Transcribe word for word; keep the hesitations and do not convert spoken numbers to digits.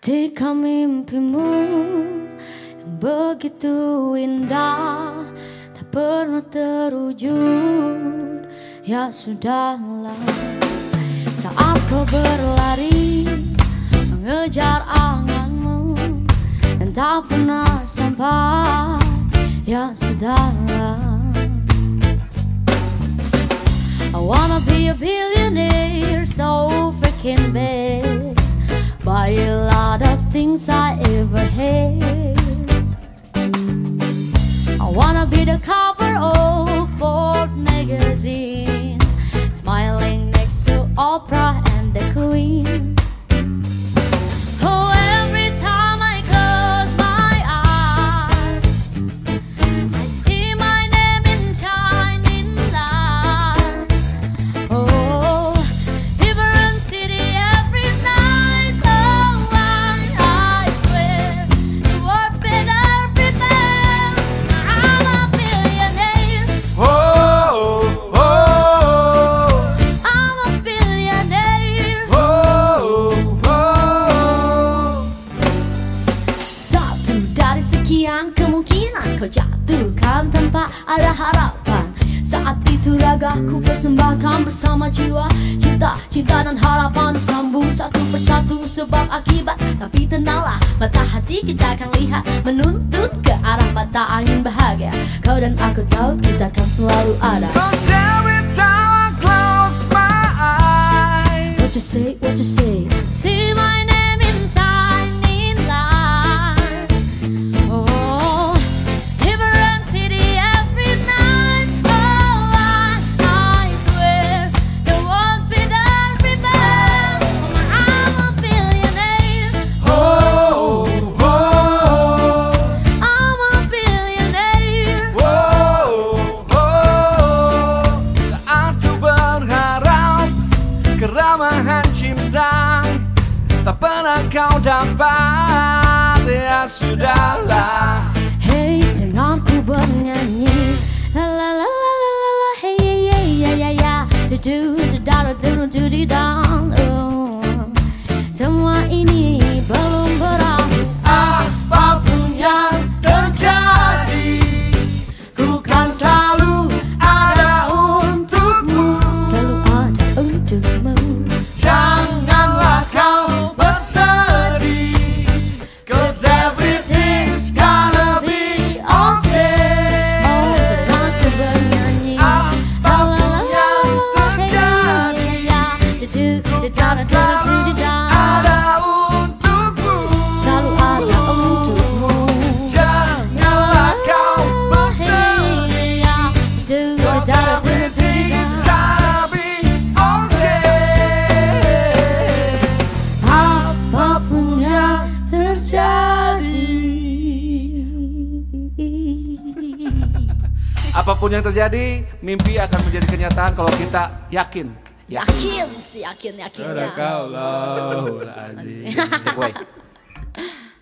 Ketika mimpimu yang begitu indah tak pernah terwujud, ya sudahlah. Saat kau berlari mengejar anganmu dan tak pernah sampai, ya sudahlah. I wanna be a billionaire so freaking bad, buy a lot of things I ever had. I wanna be the cover of Ford magazine, smiling next to Oprah and the Queen. Oh, every time I close my eyes, I see my name in shining lights. Oh, different city every night. Oh, I, I swear the world better prepare. I'm a billionaire. Oh, oh, oh. I'm a billionaire. Oh, oh. Satu dari sekian kemungkinan kau jatuhkan tanpa ada harapan. Saat itu ragaku persembahkan bersama jiwa, cinta, cinta dan harapan sambung satu persatu sebab akibat. Tapi tenanglah, mata hati kita akan lihat menuntun ke arah mata angin bahagia. Kau dan aku tahu kita akan selalu ada. 'Cause every time I close my eyes, What you say, what you say? See my name in shining lights. Oh, different city every night. Oh, I, I swear the world better prepare. I'm a billionaire. oh, oh, I'm a billionaire. oh, oh. Saat ku berharap keramahan cinta tak pernah kau dapat, ya sudahlah. Hey, denganku bernyanyi, la la la la la la la, hey yeah yeah yeah yeah, do do do da do do do down. Oh, semua ini belum berakhir. Apapun yang terjadi, ku kan selalu ada untukmu. Selalu ada untukmu. Janganlah kau bersedih, 'cause everything's gonna be okay. Oh, denganku bernyanyi, Apapun yang terjadi, do do do da do selalu do down. ada untukmu. Selalu ada untukmu. Janganlah kau bersedih, 'cause everything's gonna be okay. Apapun yang terjadi. Apapun yang terjadi, mimpi akan menjadi kenyataan kalau kita yakin. Yakin sih, yakin yakin ya. Sadaqallahul azim.